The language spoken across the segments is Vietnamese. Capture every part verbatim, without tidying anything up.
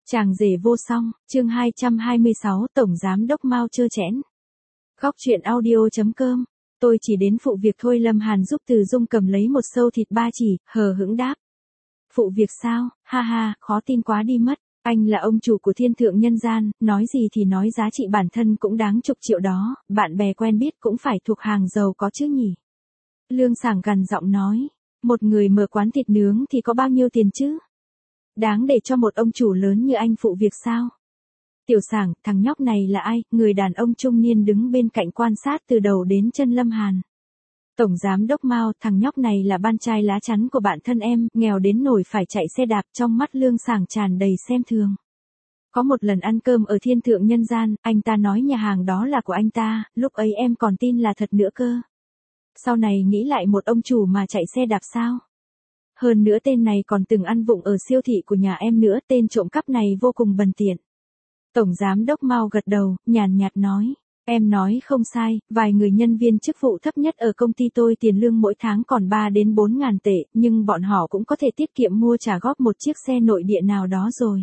Chàng rể vô song, chương hai trăm hai mươi sáu Tổng Giám Đốc Mao trơ trẽn. Góc truyện audio chấm com. Tôi chỉ đến phụ việc thôi. Lâm Hàn giúp Từ Dung cầm lấy một xâu thịt ba chỉ, hờ hững đáp. Phụ việc sao, ha ha, khó tin quá đi mất. Anh là ông chủ của thiên thượng nhân gian, nói gì thì nói giá trị bản thân cũng đáng chục triệu đó, bạn bè quen biết cũng phải thuộc hàng giàu có chứ nhỉ. Lương Sảng gằn giọng nói, một người mở quán thịt nướng thì có bao nhiêu tiền chứ? Đáng để cho một ông chủ lớn như anh phụ việc sao? Tiểu Sảng, thằng nhóc này là ai? Người đàn ông trung niên đứng bên cạnh quan sát từ đầu đến chân Lâm Hàn. Tổng Giám Đốc Mao, thằng nhóc này là ban trai lá chắn của bạn thân em, nghèo đến nổi phải chạy xe đạp. Trong mắt Lương Sảng tràn đầy xem thường. Có một lần ăn cơm ở thiên thượng nhân gian, anh ta nói nhà hàng đó là của anh ta, lúc ấy em còn tin là thật nữa cơ. Sau này nghĩ lại, một ông chủ mà chạy xe đạp sao? Hơn nữa tên này còn từng ăn vụng ở siêu thị của nhà em nữa, tên trộm cắp này vô cùng bần tiện. Tổng Giám Đốc Mao gật đầu, nhàn nhạt nói, em nói không sai, vài người nhân viên chức vụ thấp nhất ở công ty tôi tiền lương mỗi tháng còn ba đến bốn ngàn tệ, nhưng bọn họ cũng có thể tiết kiệm mua trả góp một chiếc xe nội địa nào đó rồi.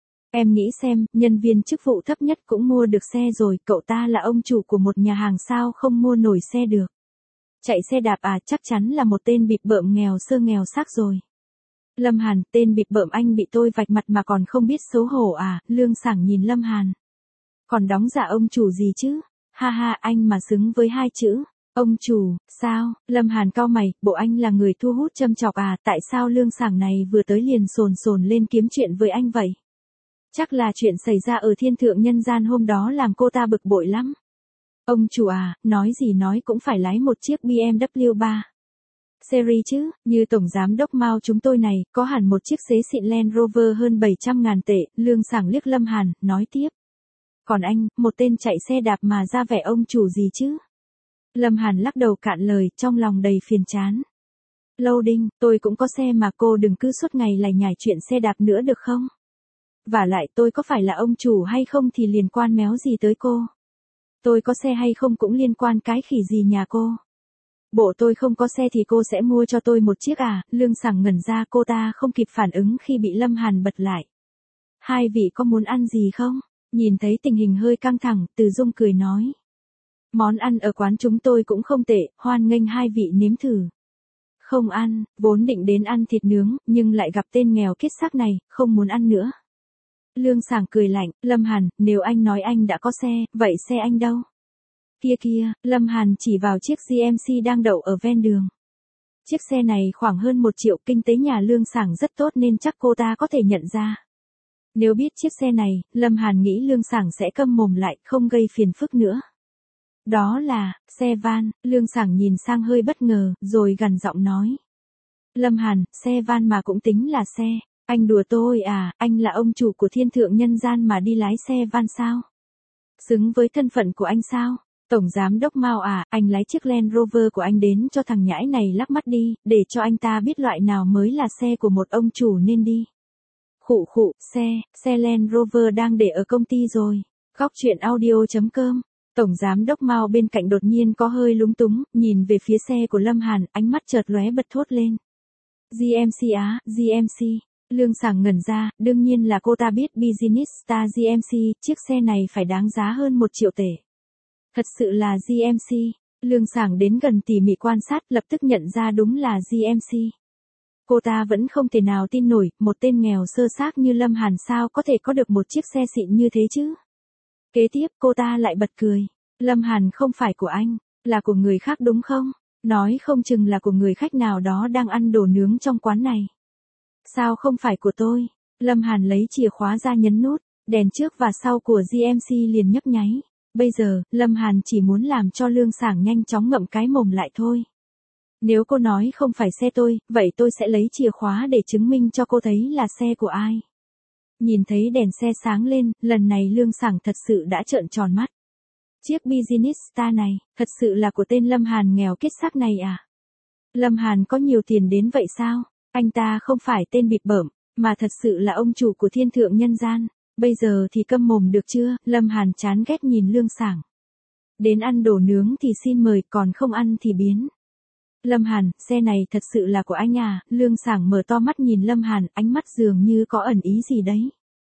Em nghĩ xem, nhân viên chức vụ thấp nhất cũng mua được xe rồi, cậu ta là ông chủ của một nhà hàng sao không mua nổi xe được. Chạy xe đạp à? Chắc chắn là một tên bịp bợm nghèo sơ nghèo xác rồi. Lâm Hàn, tên bịp bợm anh bị tôi vạch mặt mà còn không biết xấu hổ à? Lương Sảng nhìn Lâm Hàn. Còn đóng giả ông chủ gì chứ? Ha ha, anh mà xứng với hai chữ ông chủ, sao? Lâm Hàn cau mày, bộ anh là người thu hút châm chọc à? Tại sao Lương Sảng này vừa tới liền sồn sồn lên kiếm chuyện với anh vậy? Chắc là chuyện xảy ra ở thiên thượng nhân gian hôm đó làm cô ta bực bội lắm. Ông chủ à, nói gì nói cũng phải lái một chiếc bê em vê ba Series chứ, như Tổng Giám Đốc Mao chúng tôi này, có hẳn một chiếc xế xịn Land Rover hơn bảy trăm ngàn tệ. Lương Sảng liếc Lâm Hàn, nói tiếp. Còn anh, một tên chạy xe đạp mà ra vẻ ông chủ gì chứ? Lâm Hàn lắc đầu cạn lời, trong lòng đầy phiền chán. Loading, tôi cũng có xe mà, cô đừng cứ suốt ngày lải nhải chuyện xe đạp nữa được không? Vả lại tôi có phải là ông chủ hay không thì liên quan méo gì tới cô? Tôi có xe hay không cũng liên quan cái khỉ gì nhà cô. Bộ tôi không có xe thì cô sẽ mua cho tôi một chiếc à? Lương Sảng ngẩn ra, cô ta không kịp phản ứng khi bị Lâm Hàn bật lại. Hai vị có muốn ăn gì không? Nhìn thấy tình hình hơi căng thẳng, Từ Dung cười nói. Món ăn ở quán chúng tôi cũng không tệ, hoan nghênh hai vị nếm thử. Không ăn, vốn định đến ăn thịt nướng, nhưng lại gặp tên nghèo kiết xác này, không muốn ăn nữa. Lương Sảng cười lạnh, Lâm Hàn, nếu anh nói anh đã có xe, vậy xe anh đâu? Kia kia, Lâm Hàn chỉ vào chiếc giê em xê đang đậu ở ven đường. Chiếc xe này khoảng hơn một triệu, kinh tế nhà Lương Sảng rất tốt nên chắc cô ta có thể nhận ra. Nếu biết chiếc xe này, Lâm Hàn nghĩ Lương Sảng sẽ câm mồm lại, không gây phiền phức nữa. Đó là, xe van. Lương Sảng nhìn sang hơi bất ngờ, rồi gằn giọng nói. Lâm Hàn, xe van mà cũng tính là xe. Anh đùa tôi à, anh là ông chủ của thiên thượng nhân gian mà đi lái xe van sao? Xứng với thân phận của anh sao? Tổng Giám Đốc Mao à, anh lái chiếc Land Rover của anh đến cho thằng nhãi này lắc mắt đi, để cho anh ta biết loại nào mới là xe của một ông chủ nên đi. Khụ khụ, xe, xe Land Rover đang để ở công ty rồi. Góc truyện audio chấm com. Tổng Giám Đốc Mao bên cạnh đột nhiên có hơi lúng túng, nhìn về phía xe của Lâm Hàn, ánh mắt chợt lóe bật thốt lên. giê em xê á, giê em xê. Lương Sảng ngẩn ra, đương nhiên là cô ta biết Business Star giê em xê, chiếc xe này phải đáng giá hơn một triệu tệ. Thật sự là giê em xê. Lương Sảng đến gần tỉ mỉ quan sát, lập tức nhận ra đúng là giê em xê. Cô ta vẫn không thể nào tin nổi, một tên nghèo sơ xác như Lâm Hàn sao có thể có được một chiếc xe xịn như thế chứ? Kế tiếp cô ta lại bật cười. Lâm Hàn, không phải của anh, là của người khác đúng không? Nói không chừng là của người khách nào đó đang ăn đồ nướng trong quán này. Sao không phải của tôi? Lâm Hàn lấy chìa khóa ra nhấn nút, đèn trước và sau của giê em xê liền nhấp nháy. Bây giờ, Lâm Hàn chỉ muốn làm cho Lương Sảng nhanh chóng ngậm cái mồm lại thôi. Nếu cô nói không phải xe tôi, vậy tôi sẽ lấy chìa khóa để chứng minh cho cô thấy là xe của ai. Nhìn thấy đèn xe sáng lên, lần này Lương Sảng thật sự đã trợn tròn mắt. Chiếc Business Star này, thật sự là của tên Lâm Hàn nghèo kiết xác này à? Lâm Hàn có nhiều tiền đến vậy sao? Anh ta không phải tên bịp bợm, mà thật sự là ông chủ của thiên thượng nhân gian. Bây giờ thì câm mồm được chưa? Lâm Hàn chán ghét nhìn Lương Sảng. Đến ăn đồ nướng thì xin mời, còn không ăn thì biến. Lâm Hàn, xe này thật sự là của anh à? Lương Sảng mở to mắt nhìn Lâm Hàn, ánh mắt dường như có ẩn ý gì đấy.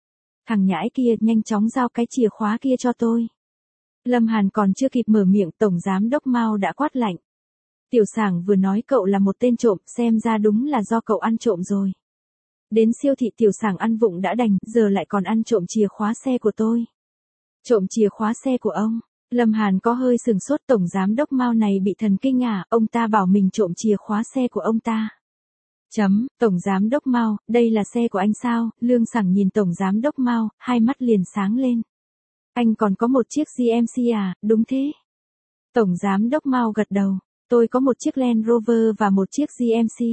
Thằng nhãi kia nhanh chóng giao cái chìa khóa kia cho tôi. Lâm Hàn còn chưa kịp mở miệng, Tổng Giám Đốc Mao đã quát lạnh. Tiểu Sảng vừa nói cậu là một tên trộm, xem ra đúng là do cậu ăn trộm rồi. Đến siêu thị Tiểu Sảng ăn vụng đã đành, giờ lại còn ăn trộm chìa khóa xe của tôi. Trộm chìa khóa xe của ông? Lâm Hàn có hơi sừng sốt, Tổng Giám Đốc Mao này bị thần kinh à, ông ta bảo mình trộm chìa khóa xe của ông ta. Chấm, Tổng Giám Đốc Mao, đây là xe của anh sao? Lương Sảng nhìn Tổng Giám Đốc Mao, hai mắt liền sáng lên. Anh còn có một chiếc giê em xê à, đúng thế. Tổng Giám Đốc Mao gật đầu, tôi có một chiếc Land Rover và một chiếc giê em xê.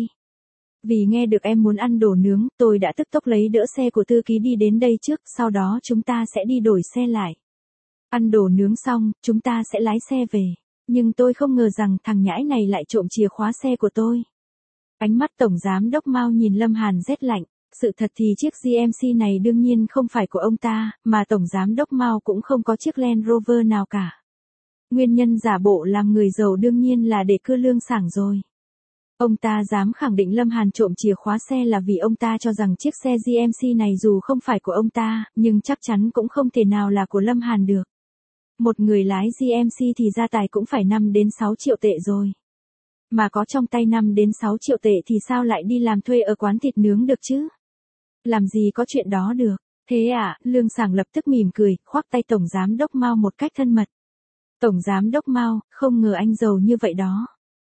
Vì nghe được em muốn ăn đồ nướng, tôi đã tức tốc lấy đỡ xe của thư ký đi đến đây trước, sau đó chúng ta sẽ đi đổi xe lại. Ăn đồ nướng xong, chúng ta sẽ lái xe về. Nhưng tôi không ngờ rằng thằng nhãi này lại trộm chìa khóa xe của tôi. Ánh mắt Tổng Giám Đốc Mao nhìn Lâm Hàn rét lạnh. Sự thật thì chiếc giê em xê này đương nhiên không phải của ông ta, mà Tổng Giám Đốc Mao cũng không có chiếc Land Rover nào cả. Nguyên nhân giả bộ làm người giàu đương nhiên là để cưa Lương Sảng rồi. Ông ta dám khẳng định Lâm Hàn trộm chìa khóa xe là vì ông ta cho rằng chiếc xe giê em xê này dù không phải của ông ta, nhưng chắc chắn cũng không thể nào là của Lâm Hàn được. Một người lái giê em xê thì gia tài cũng phải năm đến sáu triệu tệ rồi. Mà có trong tay năm đến sáu triệu tệ thì sao lại đi làm thuê ở quán thịt nướng được chứ? Làm gì có chuyện đó được. Thế à, Lương Sảng lập tức mỉm cười, khoác tay Tổng Giám Đốc Mao một cách thân mật. Tổng Giám Đốc Mao, không ngờ anh giàu như vậy đó.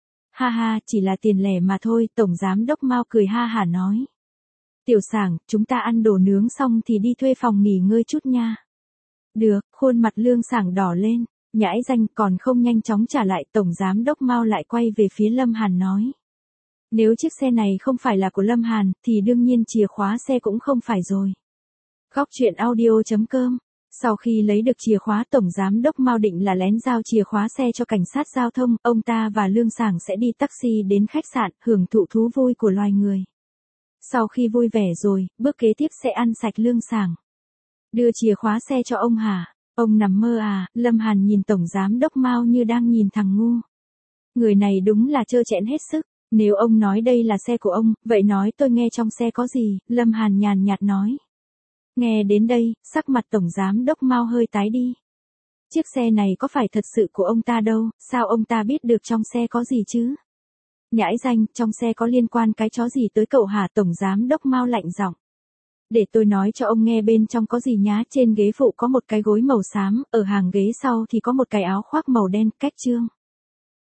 Ha ha, chỉ là tiền lẻ mà thôi, Tổng Giám Đốc Mao cười ha hả nói. Tiểu Sảng, chúng ta ăn đồ nướng xong thì đi thuê phòng nghỉ ngơi chút nha. Được, khuôn mặt Lương Sảng đỏ lên, nhãi danh còn không nhanh chóng trả lại, Tổng Giám Đốc Mao lại quay về phía Lâm Hàn nói. Nếu chiếc xe này không phải là của Lâm Hàn, thì đương nhiên chìa khóa xe cũng không phải rồi. Góc truyện audio chấm com. Sau khi lấy được chìa khóa, Tổng Giám Đốc Mao định là lén giao chìa khóa xe cho cảnh sát giao thông, ông ta và Lương Sảng sẽ đi taxi đến khách sạn, hưởng thụ thú vui của loài người. Sau khi vui vẻ rồi, bước kế tiếp sẽ ăn sạch Lương Sảng. Đưa chìa khóa xe cho ông hả? Ông nằm mơ à? Lâm Hàn nhìn Tổng Giám Đốc Mao như đang nhìn thằng ngu. Người này đúng là trơ trẽn hết sức. Nếu ông nói đây là xe của ông, vậy nói tôi nghe trong xe có gì? Lâm Hàn nhàn nhạt nói. Nghe đến đây, sắc mặt Tổng Giám Đốc Mao hơi tái đi. Chiếc xe này có phải thật sự của ông ta đâu, sao ông ta biết được trong xe có gì chứ? Nhãi danh, trong xe có liên quan cái chó gì tới cậu hả? Tổng Giám Đốc Mao lạnh giọng. Để tôi nói cho ông nghe bên trong có gì nhá, trên ghế phụ có một cái gối màu xám, ở hàng ghế sau thì có một cái áo khoác màu đen, cách chương.